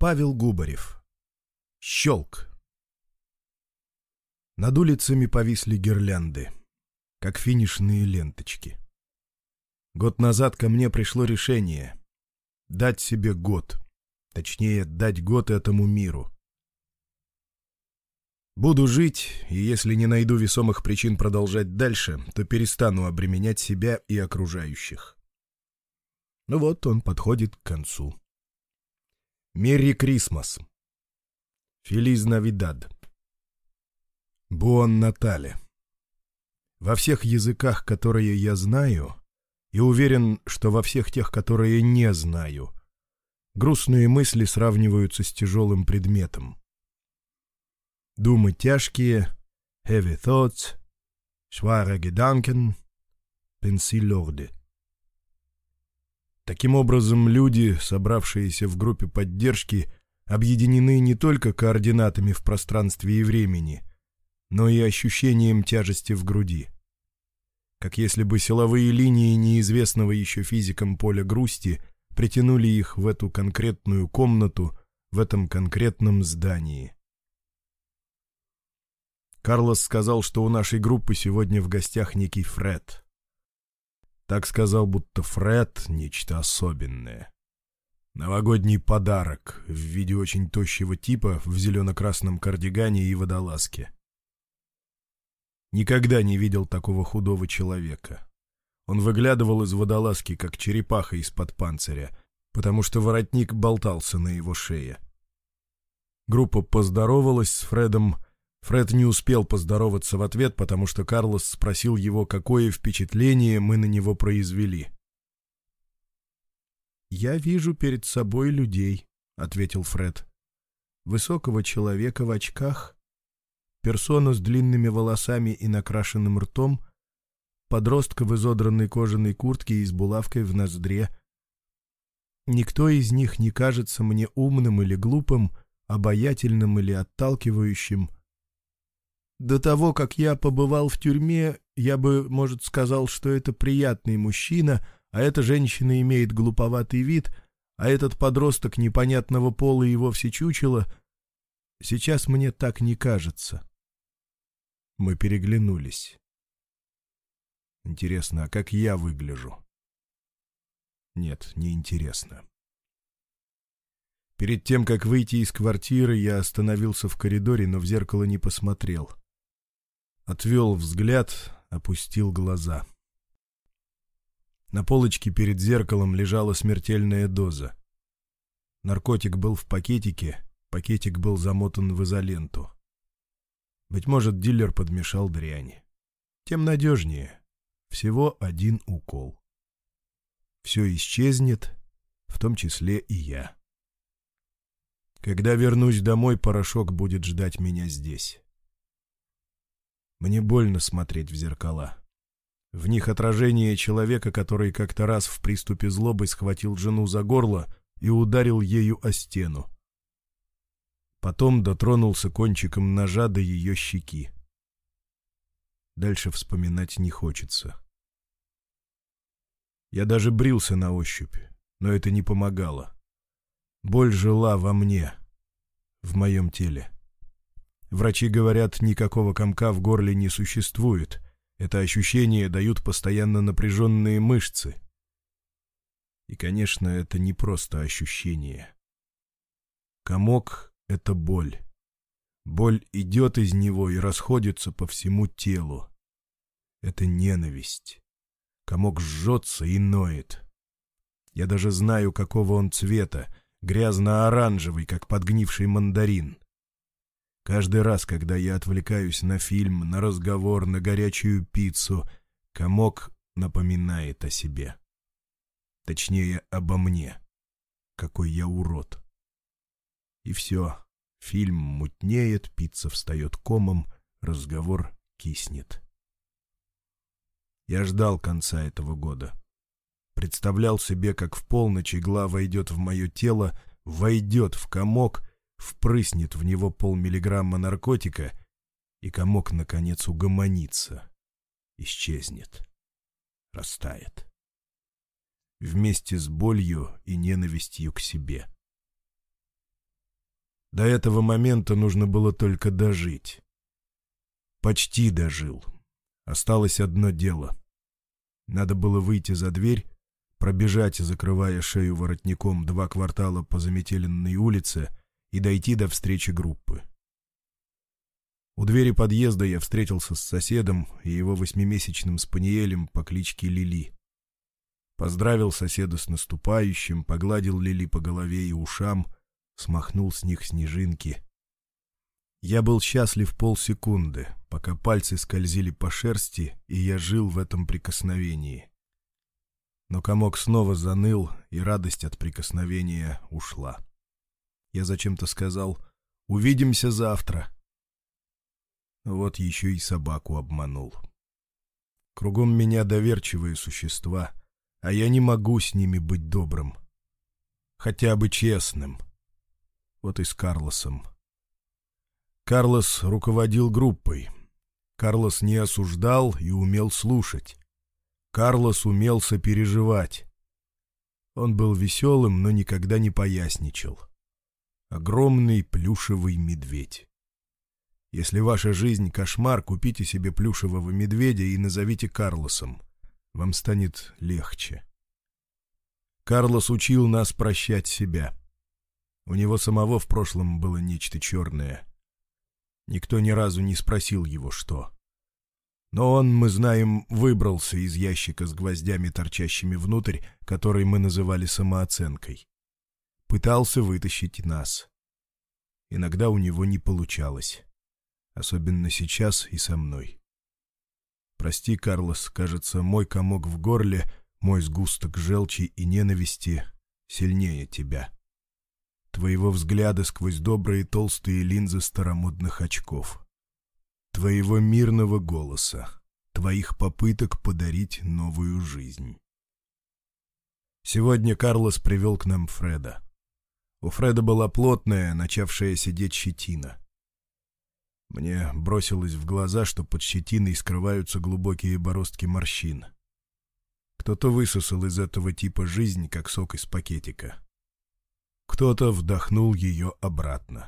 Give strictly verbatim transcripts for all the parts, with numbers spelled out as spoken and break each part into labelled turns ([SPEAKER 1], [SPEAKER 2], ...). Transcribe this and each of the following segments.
[SPEAKER 1] Павел Губарев. Щелк. Над улицами повисли гирлянды, как финишные ленточки. Год назад ко мне пришло решение дать себе год, точнее, дать год этому миру. Буду жить, и если не найду весомых причин продолжать дальше, то перестану обременять себя и окружающих. Ну вот он подходит к концу. Мерри Крисмас. Фелиз Навидад. Буон Натале. Во всех языках, которые я знаю, и уверен, что во всех тех, которые не знаю, грустные мысли сравниваются с тяжелым предметом. Думы тяжкие, heavy thoughts, schwere Gedanken, pensées lourdes. Таким образом, люди, собравшиеся в группе поддержки, объединены не только координатами в пространстве и времени, но и ощущением тяжести в груди. Как если бы силовые линии неизвестного еще физикам поля грусти притянули их в эту конкретную комнату, в этом конкретном здании. Карлос сказал, что у нашей группы сегодня в гостях некий Фред. Так сказал, будто Фред — нечто особенное. Новогодний подарок в виде очень тощего типа в зелено-красном кардигане и водолазке. Никогда не видел такого худого человека. Он выглядывал из водолазки, как черепаха из-под панциря, потому что воротник болтался на его шее. Группа поздоровалась с Фредом. Фред не успел поздороваться в ответ, потому что Карлос спросил его, какое впечатление мы на него произвели. «Я вижу перед собой людей», — ответил Фред. «Высокого человека в очках, персону с длинными волосами и накрашенным ртом, подростка в изодранной кожаной куртке и с булавкой в ноздре. Никто из них не кажется мне умным или глупым, обаятельным или отталкивающим. До того, как я побывал в тюрьме, я бы, может, сказал, что это приятный мужчина, а эта женщина имеет глуповатый вид, а этот подросток непонятного пола и вовсе чучело. Сейчас мне так не кажется». Мы переглянулись. Интересно, а как я выгляжу? Нет, не интересно. Перед тем, как выйти из квартиры, я остановился в коридоре, но в зеркало не посмотрел. Отвел взгляд, опустил глаза. На полочке перед зеркалом лежала смертельная доза. Наркотик был в пакетике, пакетик был замотан в изоленту. Быть может, дилер подмешал дрянь. Тем надежнее. Всего один укол. Все исчезнет, в том числе и я. Когда вернусь домой, порошок будет ждать меня здесь. Мне больно смотреть в зеркала. В них отражение человека, который как-то раз в приступе злобы схватил жену за горло и ударил ею о стену. Потом дотронулся кончиком ножа до ее щеки. Дальше вспоминать не хочется. Я даже брился на ощупь, но это не помогало. Боль жила во мне, в моем теле. Врачи говорят, никакого комка в горле не существует. Это ощущение дают постоянно напряженные мышцы. И, конечно, это не просто ощущение. Комок — это боль. Боль идет из него и расходится по всему телу. Это ненависть. Комок жжется и ноет. Я даже знаю, какого он цвета, грязно-оранжевый, как подгнивший мандарин. Каждый раз, когда я отвлекаюсь на фильм, на разговор, на горячую пиццу, комок напоминает о себе. Точнее, обо мне. Какой я урод. И все. Фильм мутнеет, пицца встает комом, разговор киснет. Я ждал конца этого года. Представлял себе, как в полночь игла войдет в мое тело, войдет в комок, впрыснет в него полмиллиграмма наркотика, и комок, наконец, угомонится, исчезнет, растает. Вместе с болью и ненавистью к себе. До этого момента нужно было только дожить. Почти дожил. Осталось одно дело. Надо было выйти за дверь, пробежать, закрывая шею воротником, два квартала по заметеленной улице и дойти до встречи группы. У двери подъезда я встретился с соседом и его восьмимесячным спаниелем по кличке Лили. Поздравил соседа с наступающим, погладил Лили по голове и ушам, смахнул с них снежинки. Я был счастлив полсекунды, пока пальцы скользили по шерсти, и я жил в этом прикосновении. Но комок снова заныл, и радость от прикосновения ушла. Я зачем-то сказал: «Увидимся завтра». Вот еще и собаку обманул. Кругом меня доверчивые существа, а я не могу с ними быть добрым. Хотя бы честным. Вот и с Карлосом. Карлос руководил группой. Карлос не осуждал и умел слушать. Карлос умел сопереживать. Он был веселым, но никогда не поясничал. Огромный плюшевый медведь. Если ваша жизнь — кошмар, купите себе плюшевого медведя и назовите Карлосом. Вам станет легче. Карлос учил нас прощать себя. У него самого в прошлом было нечто черное. Никто ни разу не спросил его, что. Но он, мы знаем, выбрался из ящика с гвоздями, торчащими внутрь, который мы называли самооценкой. Пытался вытащить нас. Иногда у него не получалось. Особенно сейчас и со мной. Прости, Карлос, кажется, мой комок в горле, мой сгусток желчи и ненависти сильнее тебя. Твоего взгляда сквозь добрые толстые линзы старомодных очков. Твоего мирного голоса. Твоих попыток подарить новую жизнь. Сегодня Карлос привел к нам Фреда. У Фреда была плотная, начавшая сидеть щетина. Мне бросилось в глаза, что под щетиной скрываются глубокие бороздки морщин. Кто-то высосал из этого типа жизнь, как сок из пакетика. Кто-то вдохнул ее обратно.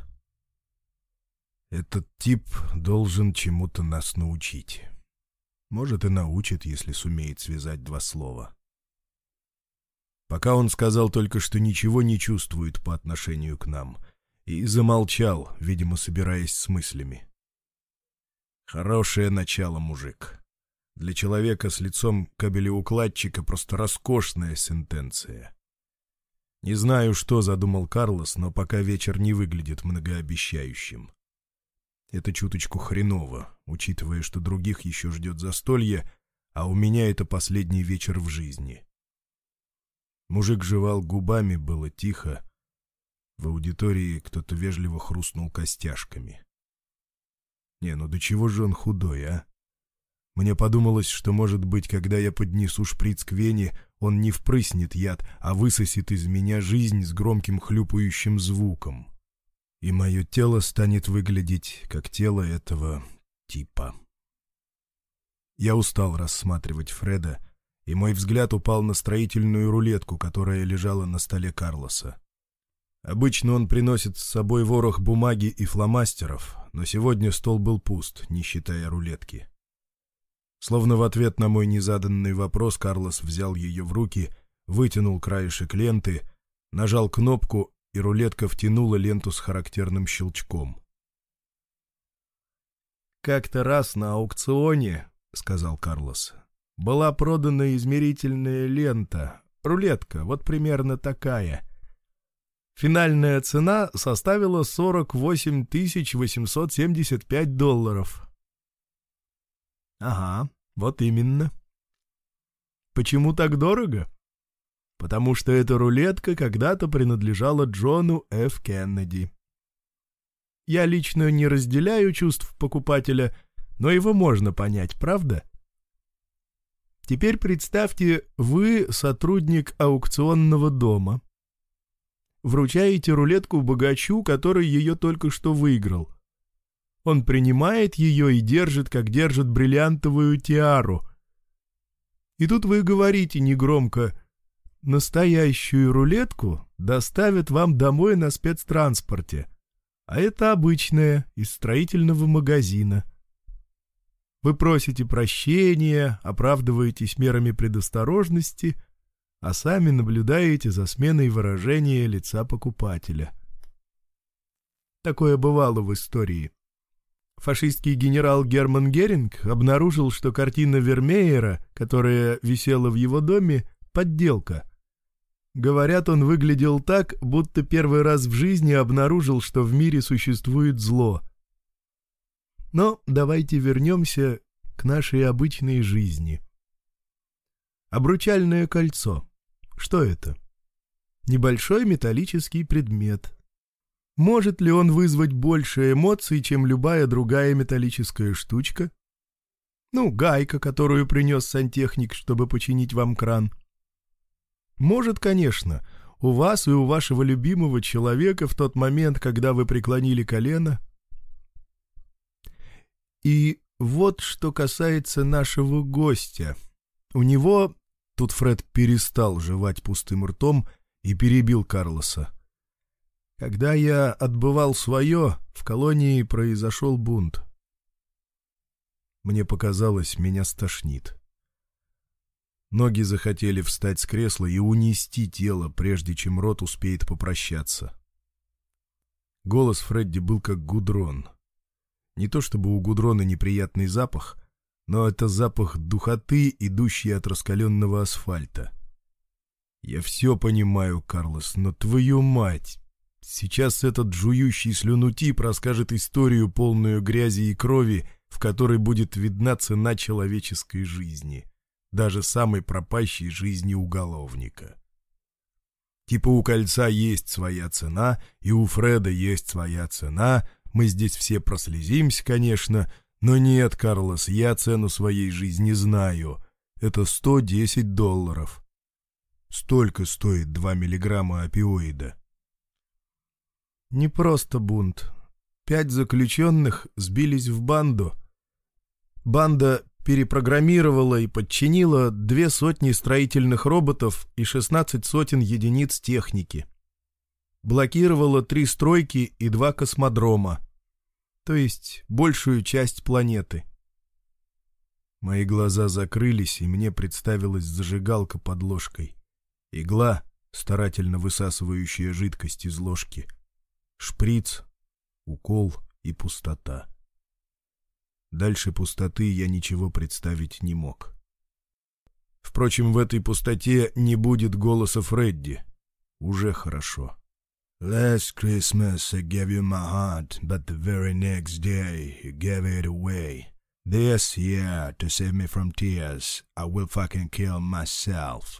[SPEAKER 1] Этот тип должен чему-то нас научить. Может, и научит, если сумеет связать два слова. Пока он сказал только, что ничего не чувствует по отношению к нам, и замолчал, видимо, собираясь с мыслями. Хорошее начало, мужик. Для человека с лицом кабелеукладчика просто роскошная сентенция. Не знаю, что задумал Карлос, но пока вечер не выглядит многообещающим. Это чуточку хреново, учитывая, что других еще ждет застолье, а у меня это последний вечер в жизни. Мужик жевал губами, было тихо. В аудитории кто-то вежливо хрустнул костяшками. Не, ну до чего же он худой, а? Мне подумалось, что, может быть, когда я поднесу шприц к вене, он не впрыснет яд, а высосет из меня жизнь с громким хлюпающим звуком. И мое тело станет выглядеть, как тело этого типа. Я устал рассматривать Фреда, и мой взгляд упал на строительную рулетку, которая лежала на столе Карлоса. Обычно он приносит с собой ворох бумаги и фломастеров, но сегодня стол был пуст, не считая рулетки. Словно в ответ на мой незаданный вопрос Карлос взял ее в руки, вытянул краешек ленты, нажал кнопку, и рулетка втянула ленту с характерным щелчком. «Как-то раз на аукционе, — сказал Карлос, — была продана измерительная лента, рулетка, вот примерно такая. Финальная цена составила сорок восемь тысяч восемьсот семьдесят пять долларов. Ага, вот именно. Почему так дорого? Потому что эта рулетка когда-то принадлежала Джону Ф. Кеннеди. Я лично не разделяю чувств покупателя, но его можно понять, правда? Теперь представьте, вы сотрудник аукционного дома. Вручаете рулетку богачу, который ее только что выиграл. Он принимает ее и держит, как держит бриллиантовую тиару. И тут вы говорите негромко: «Настоящую рулетку доставят вам домой на спецтранспорте». а это обычная, из строительного магазина. Вы просите прощения, оправдываетесь мерами предосторожности, а сами наблюдаете за сменой выражения лица покупателя. Такое бывало в истории. Фашистский генерал Герман Геринг обнаружил, что картина Вермеера, которая висела в его доме, — подделка. Говорят, он выглядел так, будто первый раз в жизни обнаружил, что в мире существует зло. Но давайте вернемся к нашей обычной жизни. Обручальное кольцо. Что это? Небольшой металлический предмет. Может ли он вызвать больше эмоций, чем любая другая металлическая штучка? Ну, гайка, которую принес сантехник, чтобы починить вам кран. Может, конечно, у вас и у вашего любимого человека в тот момент, когда вы преклонили колено. И вот что касается нашего гостя. У него... Тут Фред перестал жевать пустым ртом и перебил Карлоса. Когда я отбывал свое, в колонии произошел бунт. Мне показалось, меня стошнит. Ноги захотели встать с кресла и унести тело, прежде чем рот успеет попрощаться. Голос Фредди был как гудрон. Не то чтобы у гудрона неприятный запах, но это запах духоты, идущий от раскаленного асфальта. Я все понимаю, Карлос, но твою мать! Сейчас этот жующий слюну тип расскажет историю, полную грязи и крови, в которой будет видна цена человеческой жизни, даже самой пропащей жизни уголовника. Типа у кольца есть своя цена, и у Фреда есть своя цена, мы здесь все прослезимся, конечно, но нет, Карлос, я цену своей жизни знаю. Это сто десять долларов. Столько стоит два миллиграмма опиоида. Не просто бунт. Пять заключенных сбились в банду. Банда перепрограммировала и подчинила две сотни строительных роботов и шестнадцать сотен единиц техники. Блокировала три стройки и два космодрома, то есть большую часть планеты. Мои глаза закрылись, и мне представилась зажигалка под ложкой. Игла, старательно высасывающая жидкость из ложки. Шприц, укол и пустота. Дальше пустоты я ничего представить не мог. Впрочем, в этой пустоте не будет голоса Фредди. Уже хорошо. Last Christmas I gave you my heart, but the very next day you gave it away. This year, to save me from tears, I will fucking kill myself.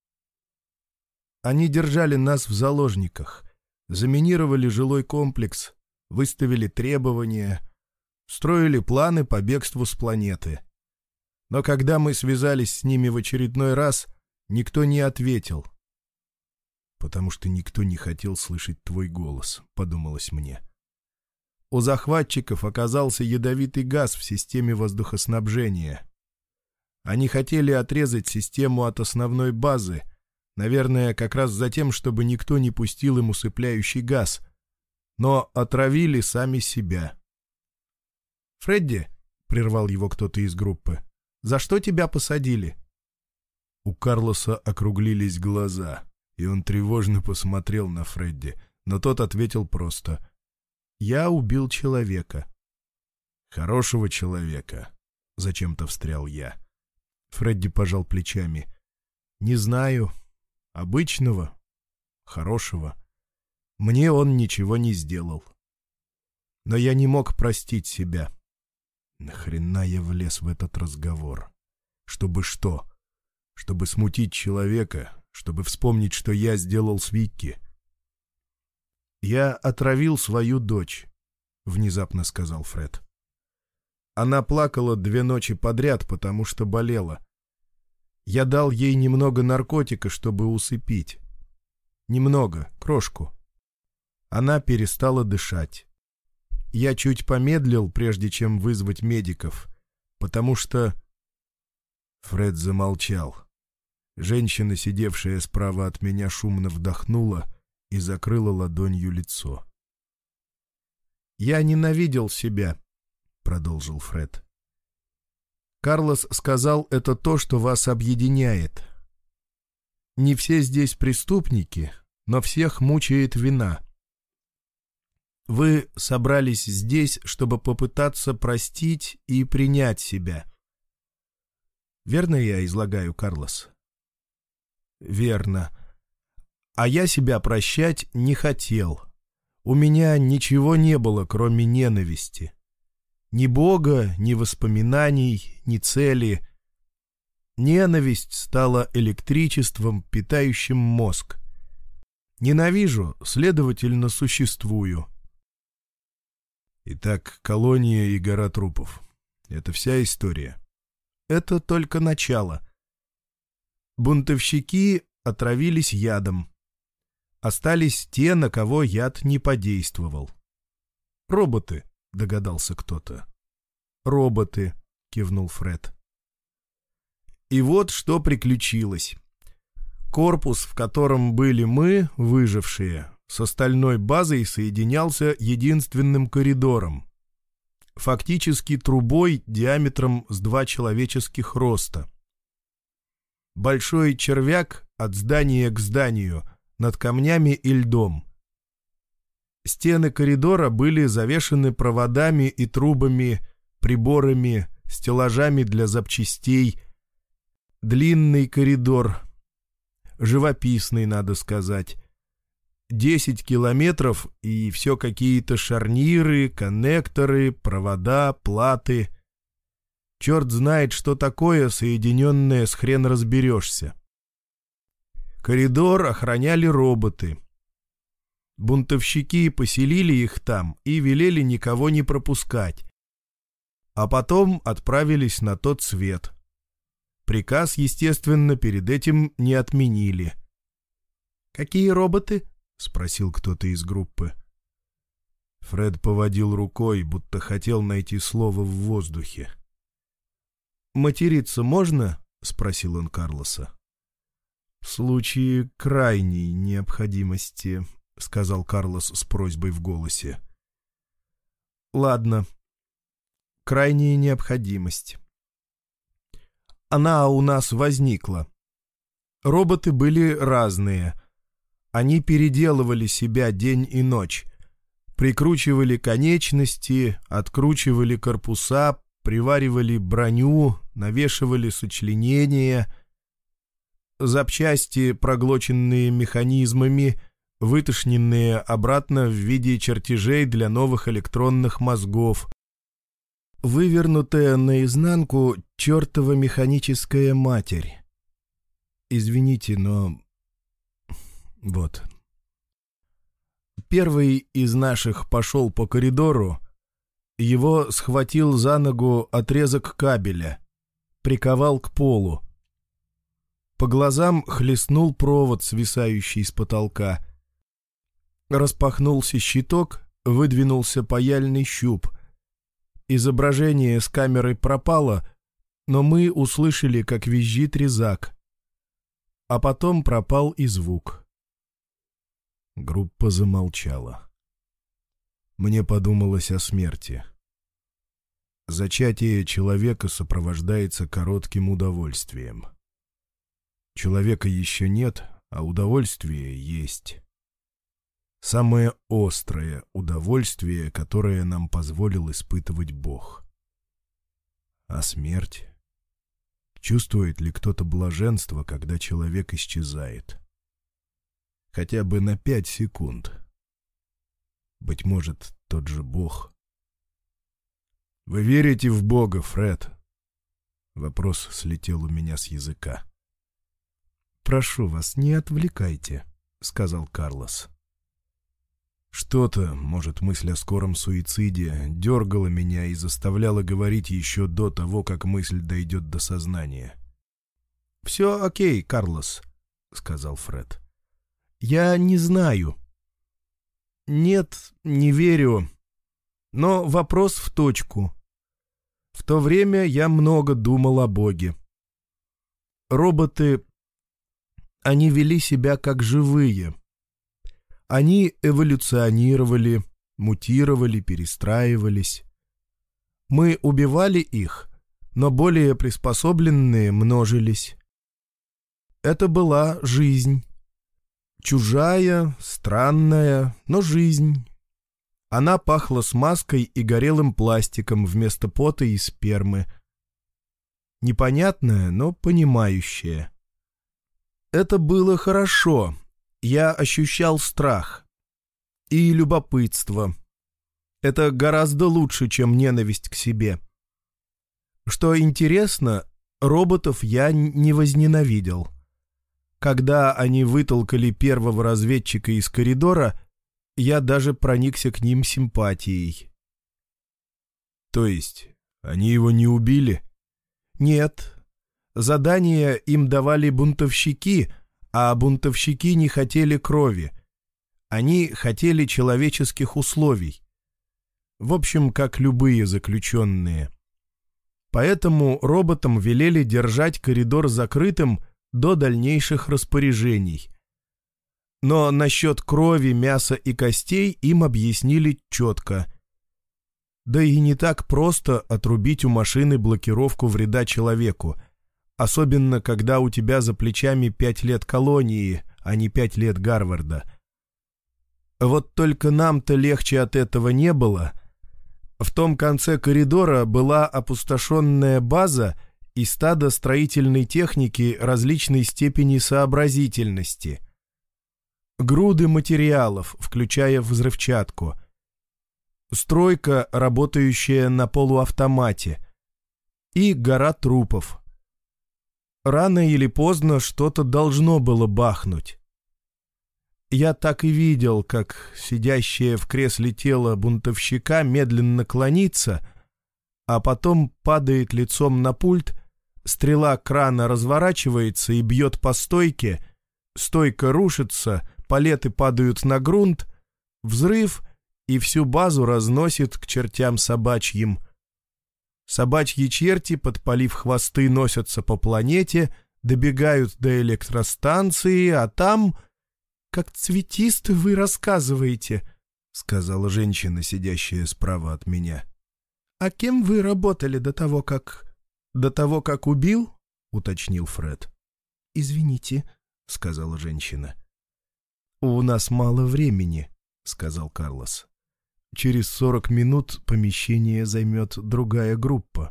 [SPEAKER 1] Они держали нас в заложниках, заминировали жилой комплекс, выставили требования, строили планы по бегству с планеты. Но когда мы связались с ними в очередной раз, никто не ответил. «Потому что никто не хотел слышать твой голос», — подумалось мне. У захватчиков оказался ядовитый газ в системе воздухоснабжения. Они хотели отрезать систему от основной базы, наверное, как раз за тем, чтобы никто не пустил им усыпляющий газ, но отравили сами себя. «Фредди», — прервал его кто-то из группы, — «за что тебя посадили?» У Карлоса округлились глаза, и он тревожно посмотрел на Фредди, но тот ответил просто: «Я убил человека». «Хорошего человека», — зачем-то встрял я. Фредди пожал плечами. «Не знаю. Обычного. Хорошего. Мне он ничего не сделал. Но я не мог простить себя. Нахрена я влез в этот разговор? Чтобы что? Чтобы смутить человека? Чтобы вспомнить, что я сделал с Викки?» «Я отравил свою дочь», — внезапно сказал Фред. «Она плакала две ночи подряд, потому что болела. Я дал ей немного наркотика, чтобы усыпить. Немного, крошку. Она перестала дышать. Я чуть помедлил, прежде чем вызвать медиков, потому что...» Фред замолчал. Женщина, сидевшая справа от меня, шумно вдохнула и закрыла ладонью лицо. «Я ненавидел себя», — продолжил Фред. «Карлос сказал, это то, что вас объединяет. Не все здесь преступники, но всех мучает вина. Вы собрались здесь, чтобы попытаться простить и принять себя. Верно я излагаю, Карлос?» «Верно. А я себя прощать не хотел. У меня ничего не было, кроме ненависти. Ни Бога, ни воспоминаний, ни цели. Ненависть стала электричеством, питающим мозг. Ненавижу, следовательно, существую». «Итак, колония и гора трупов. Это вся история?» «Это только начало. Бунтовщики отравились ядом. Остались те, на кого яд не подействовал. Роботы», — догадался кто-то. «Роботы», — кивнул Фред. «И вот что приключилось. Корпус, в котором были мы, выжившие, с остальной базой соединялся единственным коридором, фактически трубой диаметром с два человеческих роста. Большой червяк от здания к зданию, над камнями и льдом. Стены коридора были завешаны проводами и трубами, приборами, стеллажами для запчастей. Длинный коридор, живописный, надо сказать. Десять километров, и все какие-то шарниры, коннекторы, провода, платы. Черт знает, что такое, соединенное с хрен разберешься. Коридор охраняли роботы. Бунтовщики поселили их там и велели никого не пропускать. А потом отправились на тот свет. Приказ, естественно, перед этим не отменили. «Какие роботы?» — спросил кто-то из группы. Фред поводил рукой, будто хотел найти слово в воздухе. «Материться можно?» — спросил он Карлоса. «В случае крайней необходимости», — сказал Карлос с просьбой в голосе. «Ладно. Крайняя необходимость. Она у нас возникла. Роботы были разные. Они переделывали себя день и ночь. Прикручивали конечности, откручивали корпуса, приваривали броню, навешивали сочленения. Запчасти, проглоченные механизмами, вытошненные обратно в виде чертежей для новых электронных мозгов. Вывернутая наизнанку чертова механическая матерь. Извините, но... Вот. Первый из наших пошел по коридору. Его схватил за ногу отрезок кабеля, приковал к полу. По глазам хлестнул провод, свисающий с потолка. Распахнулся щиток, выдвинулся паяльный щуп. Изображение с камерой пропало, но мы услышали, как визжит резак. А потом пропал и звук. Группа замолчала. Мне подумалось о смерти. Зачатие человека сопровождается коротким удовольствием. Человека еще нет, а удовольствие есть. Самое острое удовольствие, которое нам позволил испытывать Бог. А смерть? Чувствует ли кто-то блаженство, когда человек исчезает? Хотя бы на пять секунд. Быть может, тот же Бог. «Вы верите в Бога, Фред?» Вопрос слетел у меня с языка. «Прошу вас, не отвлекайте», — сказал Карлос. Что-то, может, мысль о скором суициде, дергала меня и заставляла говорить еще до того, как мысль дойдет до сознания. «Все окей, Карлос», — сказал Фред. «Я не знаю. Нет, не верю. Но вопрос в точку. В то время я много думал о Боге. Роботы, они вели себя как живые. Они эволюционировали, мутировали, перестраивались. Мы убивали их, но более приспособленные множились. Это была жизнь. Чужая, странная, но жизнь. Она пахла смазкой и горелым пластиком вместо пота и спермы. Непонятная, но понимающая. Это было хорошо. Я ощущал страх и любопытство. Это гораздо лучше, чем ненависть к себе. Что интересно, роботов я не возненавидел. Когда они вытолкали первого разведчика из коридора, я даже проникся к ним симпатией. То есть, они его не убили? Нет. Задания им давали бунтовщики, а бунтовщики не хотели крови. Они хотели человеческих условий. В общем, как любые заключенные. Поэтому роботам велели держать коридор закрытым до дальнейших распоряжений. Но насчет крови, мяса и костей им объяснили четко. Да и не так просто отрубить у машины блокировку вреда человеку, особенно когда у тебя за плечами пять лет колонии, а не пять лет Гарварда. Вот только нам-то легче от этого не было. В том конце коридора была опустошенная база и стадо строительной техники различной степени сообразительности. Груды материалов, включая взрывчатку. Стройка, работающая на полуавтомате. И гора трупов. Рано или поздно что-то должно было бахнуть. Я так и видел, как сидящее в кресле тело бунтовщика медленно клонится, а потом падает лицом на пульт, стрела крана разворачивается и бьет по стойке, стойка рушится, палеты падают на грунт, взрыв и всю базу разносит к чертям собачьим. Собачьи черти, подпалив хвосты, носятся по планете, добегают до электростанции, а там... «Как цветисто вы рассказываете», — сказала женщина, сидящая справа от меня. «А кем вы работали до того, как...» «До того, как убил?» — уточнил Фред. «Извините», — сказала женщина. «У нас мало времени», — сказал Карлос. «Через сорок минут помещение займет другая группа».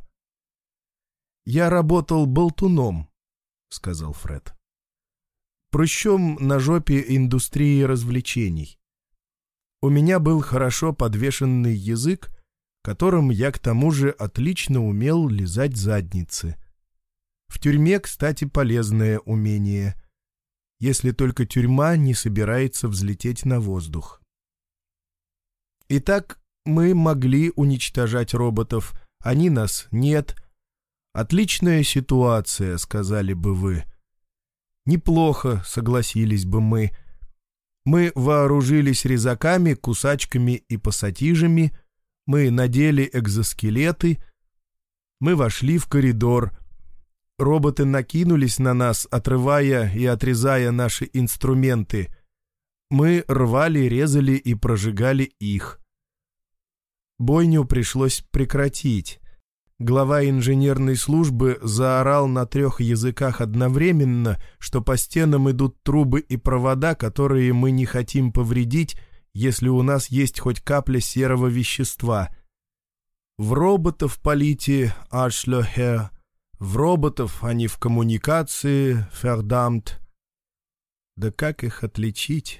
[SPEAKER 1] «Я работал болтуном», — сказал Фред. «Прыщом на жопе индустрии развлечений. У меня был хорошо подвешенный язык, которым я к тому же отлично умел лизать задницы. В тюрьме, кстати, полезное умение, если только тюрьма не собирается взлететь на воздух. Итак, мы могли уничтожать роботов, они нас нет. Отличная ситуация, сказали бы вы. Неплохо, согласились бы мы. Мы вооружились резаками, кусачками и пассатижами, мы надели экзоскелеты, мы вошли в коридор. Роботы накинулись на нас, отрывая и отрезая наши инструменты. Мы рвали, резали и прожигали их. Бойню пришлось прекратить. Глава инженерной службы заорал на трех языках одновременно, что по стенам идут трубы и провода, которые мы не хотим повредить, если у нас есть хоть капля серого вещества. В роботов полите, Arschlöcher, в роботов, а не в коммуникации, verdammt. Да как их отличить?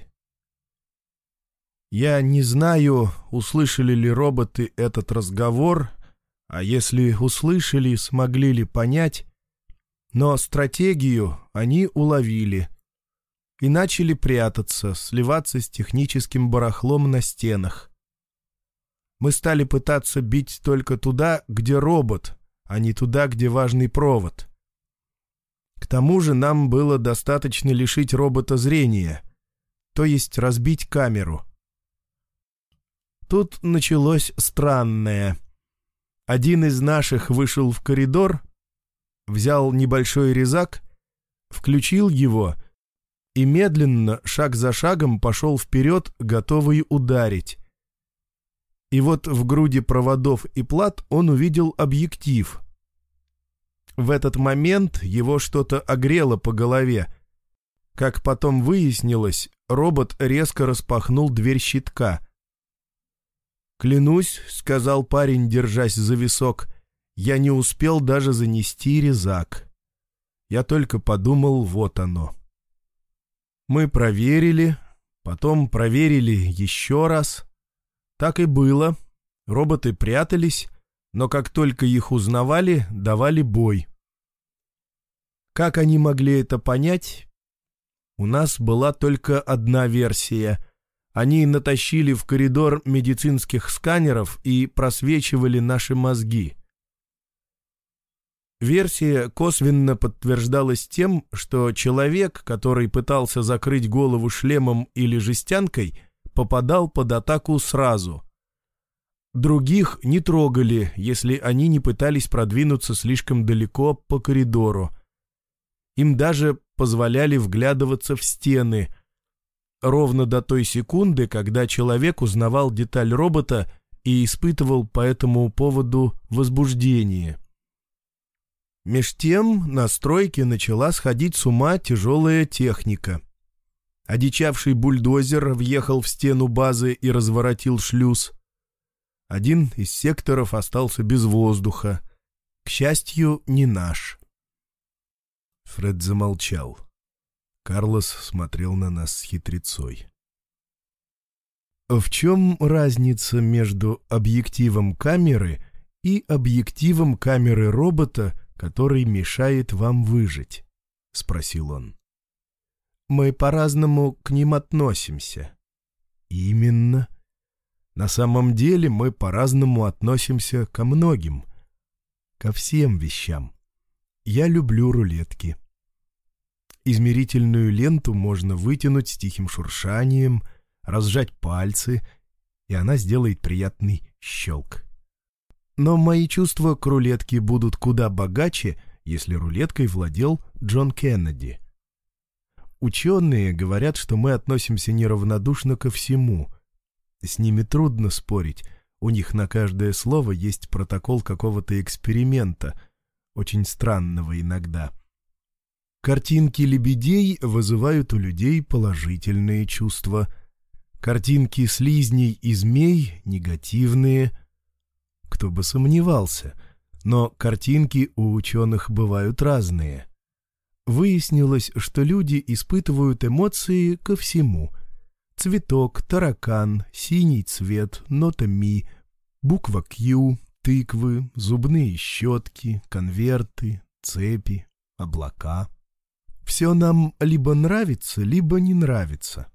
[SPEAKER 1] Я не знаю, услышали ли роботы этот разговор, а если услышали, смогли ли понять, но стратегию они уловили и начали прятаться, сливаться с техническим барахлом на стенах. Мы стали пытаться бить только туда, где робот, а не туда, где важный провод. К тому же нам было достаточно лишить робота зрения, то есть разбить камеру. Тут началось странное. Один из наших вышел в коридор, взял небольшой резак, включил его и медленно, шаг за шагом, пошел вперед, готовый ударить. И вот в груди проводов и плат он увидел объектив. В этот момент его что-то огрело по голове. Как потом выяснилось, робот резко распахнул дверь щитка. «Клянусь», — сказал парень, держась за висок, — «я не успел даже занести резак. Я только подумал, вот оно». Мы проверили, потом проверили еще раз. Так и было. Роботы прятались, но как только их узнавали, давали бой. Как они могли это понять? У нас была только одна версия. Они натащили в коридор медицинских сканеров и просвечивали наши мозги. Версия косвенно подтверждалась тем, что человек, который пытался закрыть голову шлемом или жестянкой, попадал под атаку сразу. Других не трогали, если они не пытались продвинуться слишком далеко по коридору. Им даже позволяли вглядываться в стены, ровно до той секунды, когда человек узнавал деталь робота и испытывал по этому поводу возбуждение. Меж тем на стройке начала сходить с ума тяжелая техника. Одичавший бульдозер въехал в стену базы и разворотил шлюз. Один из секторов остался без воздуха. К счастью, не наш. Фред замолчал. Карлос смотрел на нас с хитрецой. В чем разница между объективом камеры и объективом камеры робота, который мешает вам выжить? — спросил он. Мы по-разному к ним относимся. Именно. На самом деле мы по-разному относимся ко многим, ко всем вещам. Я люблю рулетки. Измерительную ленту можно вытянуть с тихим шуршанием, разжать пальцы, и она сделает приятный щелк. Но мои чувства к рулетке будут куда богаче, если рулеткой владел Джон Кеннеди. Ученые говорят, что мы относимся неравнодушно ко всему. С ними трудно спорить, у них на каждое слово есть протокол какого-то эксперимента, очень странного иногда. Картинки лебедей вызывают у людей положительные чувства. Картинки слизней и змей — негативные. Кто бы сомневался, но картинки у ученых бывают разные. Выяснилось, что люди испытывают эмоции ко всему. Цветок, таракан, синий цвет, нота ми, буква Q, тыквы, зубные щетки, конверты, цепи, облака. Все нам либо нравится, либо не нравится.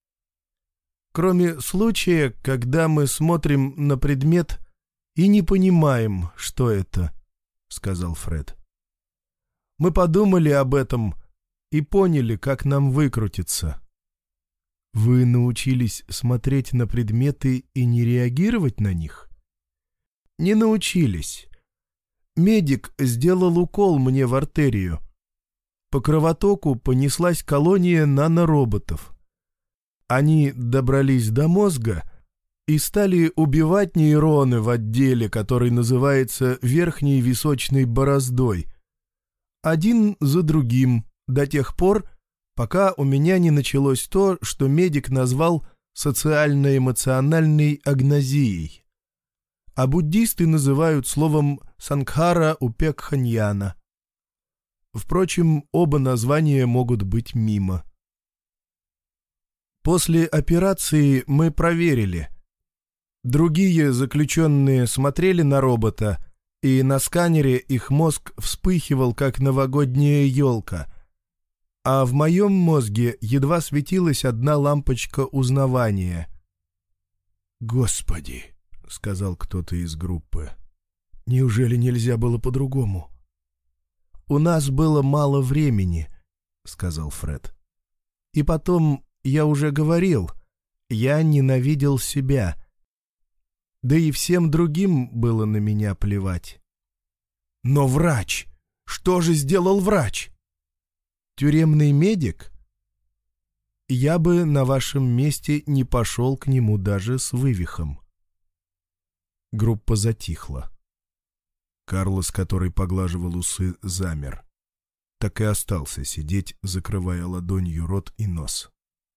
[SPEAKER 1] Кроме случая, когда мы смотрим на предмет и не понимаем, что это, — сказал Фред. Мы подумали об этом и поняли, как нам выкрутиться. Вы научились смотреть на предметы и не реагировать на них? Не научились. Медик сделал укол мне в артерию. По кровотоку понеслась колония нанороботов. Они добрались до мозга и стали убивать нейроны в отделе, который называется верхней височной бороздой. Один за другим, до тех пор, пока у меня не началось то, что медик назвал социально-эмоциональной агнозией. А буддисты называют словом сангхара упекханьяна. Впрочем, оба названия могут быть мимо. После операции мы проверили. Другие заключенные смотрели на робота, и на сканере их мозг вспыхивал, как новогодняя елка, а в моем мозге едва светилась одна лампочка узнавания. «Господи!» — сказал кто-то из группы. «Неужели нельзя было по-другому?» «У нас было мало времени», — сказал Фред. «И потом, я уже говорил, я ненавидел себя. Да и всем другим было на меня плевать». «Но врач! Что же сделал врач?» «Тюремный медик? Я бы на вашем месте не пошел к нему даже с вывихом». Группа затихла. Карлос, который поглаживал усы, замер. Так и остался сидеть, закрывая ладонью рот и нос.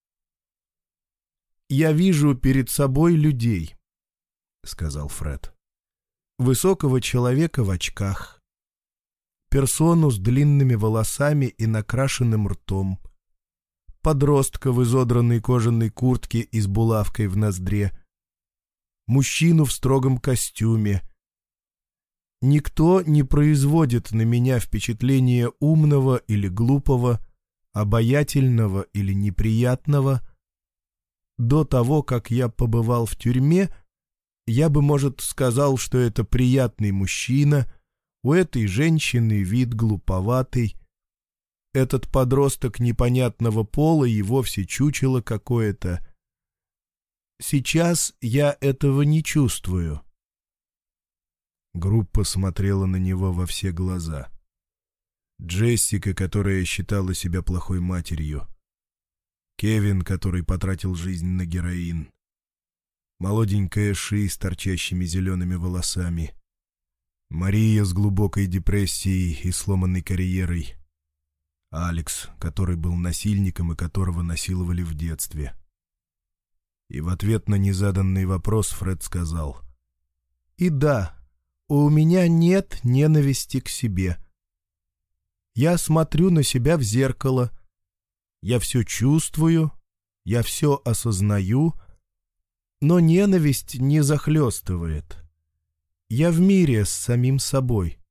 [SPEAKER 1] «Я вижу перед собой людей», — сказал Фред. «Высокого человека в очках, персону с длинными волосами и накрашенным ртом, подростка в изодранной кожаной куртке и с булавкой в ноздре, мужчину в строгом костюме. Никто не производит на меня впечатление умного или глупого, обаятельного или неприятного. До того, как я побывал в тюрьме, я бы, может, сказал, что это приятный мужчина, у этой женщины вид глуповатый, этот подросток непонятного пола и вовсе чучело какое-то. Сейчас я этого не чувствую». Группа смотрела на него во все глаза. Джессика, которая считала себя плохой матерью. Кевин, который потратил жизнь на героин. Молоденькая Ши с торчащими зелеными волосами. Мария с глубокой депрессией и сломанной карьерой. Алекс, который был насильником и которого насиловали в детстве. И в ответ на незаданный вопрос Фред сказал: «И да, у меня нет ненависти к себе. Я смотрю на себя в зеркало. Я все чувствую, я все осознаю, но ненависть не захлестывает. Я в мире с самим собой».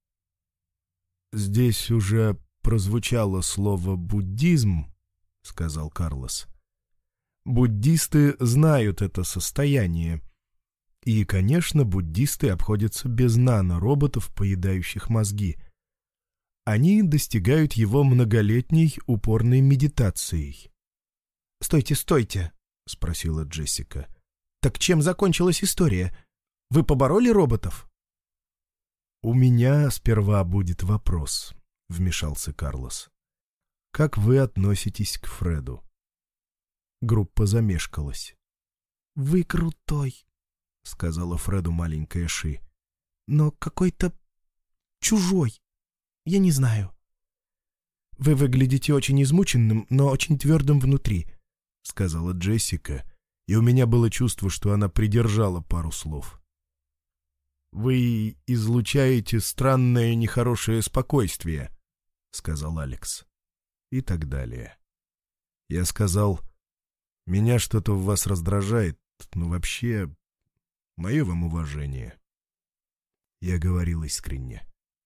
[SPEAKER 1] «Здесь уже прозвучало слово «буддизм», — сказал Карлос. «Буддисты знают это состояние. И, конечно, буддисты обходятся без нанороботов, поедающих мозги. Они достигают его многолетней упорной медитацией». «Стойте, стойте!» — спросила Джессика. «Так чем закончилась история? Вы побороли роботов?» «У меня сперва будет вопрос», — вмешался Карлос. «Как вы относитесь к Фреду?» Группа замешкалась. «Вы крутой», — сказала Фреду маленькая Ши. «Но какой-то чужой. Я не знаю». «Вы выглядите очень измученным, но очень твердым внутри», — сказала Джессика, и у меня было чувство, что она придержала пару слов. «Вы излучаете странное нехорошее спокойствие», — сказал Алекс. И так далее. Я сказал: «Меня что-то в вас раздражает, но вообще, мое вам уважение». Я говорил искренне.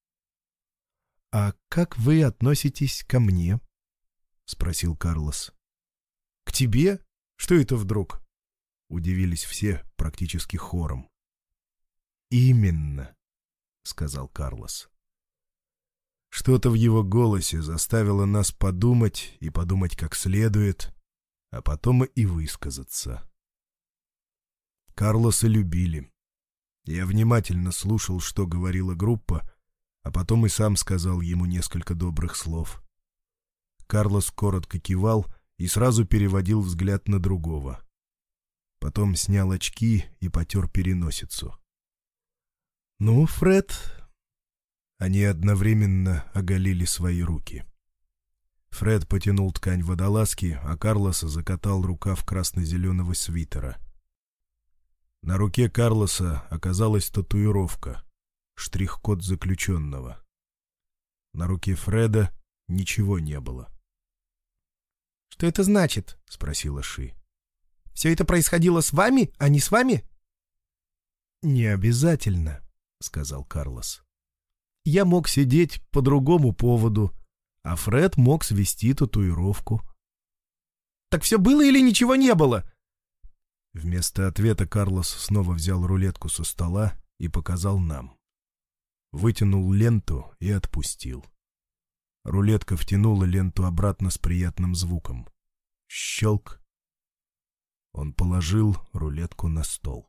[SPEAKER 1] «А как вы относитесь ко мне?» — спросил Карлос. «К тебе? Что это вдруг?» — удивились все практически хором. «Именно», — сказал Карлос. Что-то в его голосе заставило нас подумать и подумать как следует, а потом и высказаться. Карлоса любили. Я внимательно слушал, что говорила группа, а потом и сам сказал ему несколько добрых слов. Карлос коротко кивал и сразу переводил взгляд на другого. Потом снял очки и потер переносицу. «Ну, Фред...» Они одновременно оголили свои руки. Фред потянул ткань водолазки, а Карлоса закатал рукав красно-зеленого свитера. На руке Карлоса оказалась татуировка, штрих-код заключенного. На руке Фреда ничего не было. «Что это значит?» — спросила Ши. «Все это происходило с вами, а не с вами?» «Не обязательно», — сказал Карлос. «Я мог сидеть по другому поводу, а Фред мог свести татуировку». «Так все было или ничего не было?» Вместо ответа Карлос снова взял рулетку со стола и показал нам. Вытянул ленту и отпустил. Рулетка втянула ленту обратно с приятным звуком. Щелк. Он положил рулетку на стол.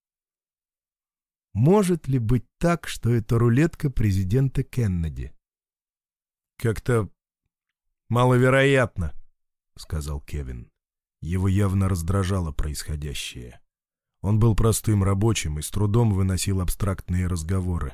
[SPEAKER 1] «Может ли быть так, что это рулетка президента Кеннеди?» «Как-то маловероятно», — сказал Кевин. Его явно раздражало происходящее. Он был простым рабочим и с трудом выносил абстрактные разговоры.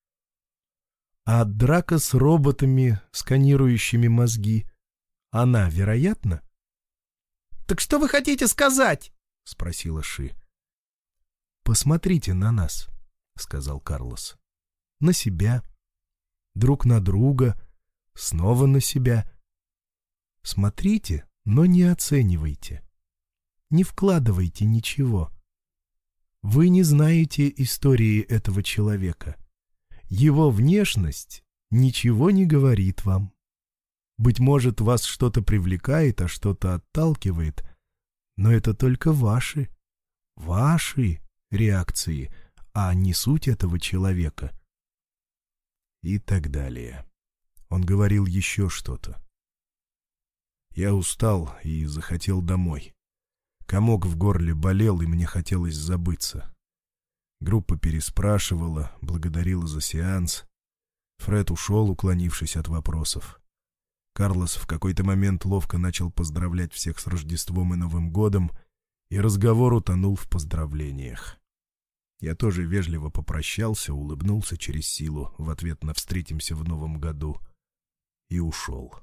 [SPEAKER 2] А драка с роботами, сканирующими мозги, она вероятна? — Так что вы хотите сказать? — спросила Ши. — Посмотрите на нас, — сказал Карлос. — На себя, друг на друга, снова на себя. Смотрите, но не оценивайте. Не вкладывайте ничего. Вы не знаете истории этого человека. Его внешность ничего не говорит вам. Быть может, вас что-то привлекает, а что-то отталкивает, но это только ваши, ваши реакции, а не суть этого человека. И так далее. Он говорил еще что-то. Я устал и захотел домой. Комок в горле болел, и мне хотелось забыться. Группа переспрашивала, благодарила за сеанс. Фред ушел, уклонившись от вопросов. Карлос в какой-то момент ловко начал поздравлять всех с Рождеством и Новым годом, и разговор утонул в поздравлениях. Я тоже вежливо попрощался, улыбнулся через силу в ответ на «встретимся в Новом году» и ушел.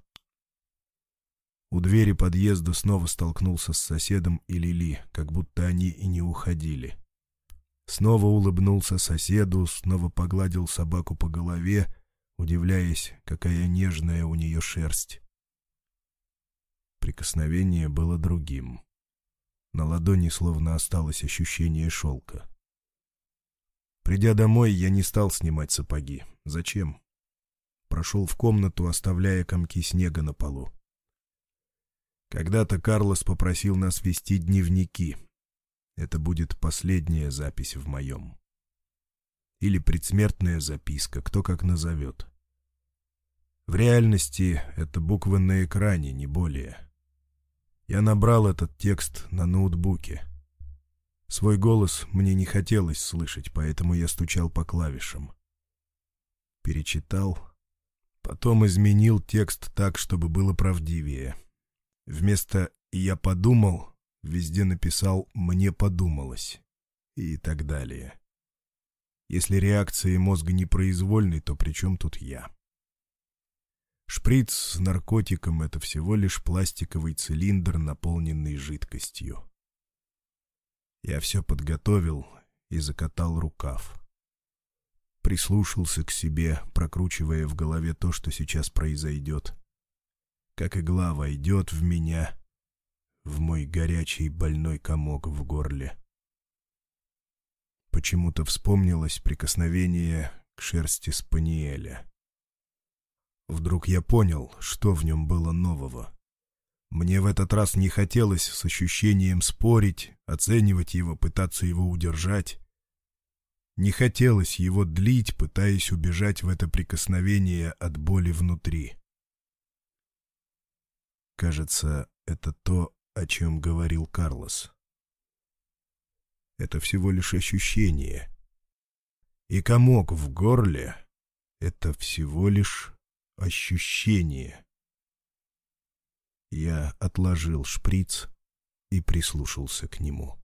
[SPEAKER 2] У двери подъезда снова столкнулся с соседом и Лили, как будто они и не уходили. Снова улыбнулся соседу, снова погладил собаку по голове, удивляясь, какая нежная у нее шерсть. Прикосновение было другим. На ладони словно осталось ощущение шелка. Придя домой, я не стал снимать сапоги. Зачем? Прошел в комнату, оставляя комки снега на полу. Когда-то Карлос попросил нас вести дневники. Это будет последняя запись в моем. Или предсмертная записка, кто как назовет. В реальности это буквы на экране, не более. Я набрал этот текст на ноутбуке. Свой голос мне не хотелось слышать, поэтому я стучал по клавишам. Перечитал, потом изменил текст так, чтобы было правдивее. Вместо «я подумал» везде написал «мне подумалось» и так далее. Если реакции мозга непроизвольны, то при чем тут я? Шприц с наркотиком — это всего лишь пластиковый цилиндр, наполненный жидкостью. Я все подготовил и закатал рукав. Прислушался к себе, прокручивая в голове то, что сейчас произойдет. Как игла войдет в меня, в мой горячий больной комок в горле. Почему-то вспомнилось прикосновение к шерсти спаниеля. Вдруг я понял, что в нем было нового. Мне в этот раз не хотелось с ощущением спорить, оценивать его, пытаться его удержать. Не хотелось его длить, пытаясь убежать в это прикосновение от боли внутри. Кажется, это то, о чем говорил Карлос. Это всего лишь ощущение. И комок в горле — это всего лишь ощущение. Я отложил шприц и прислушался к нему.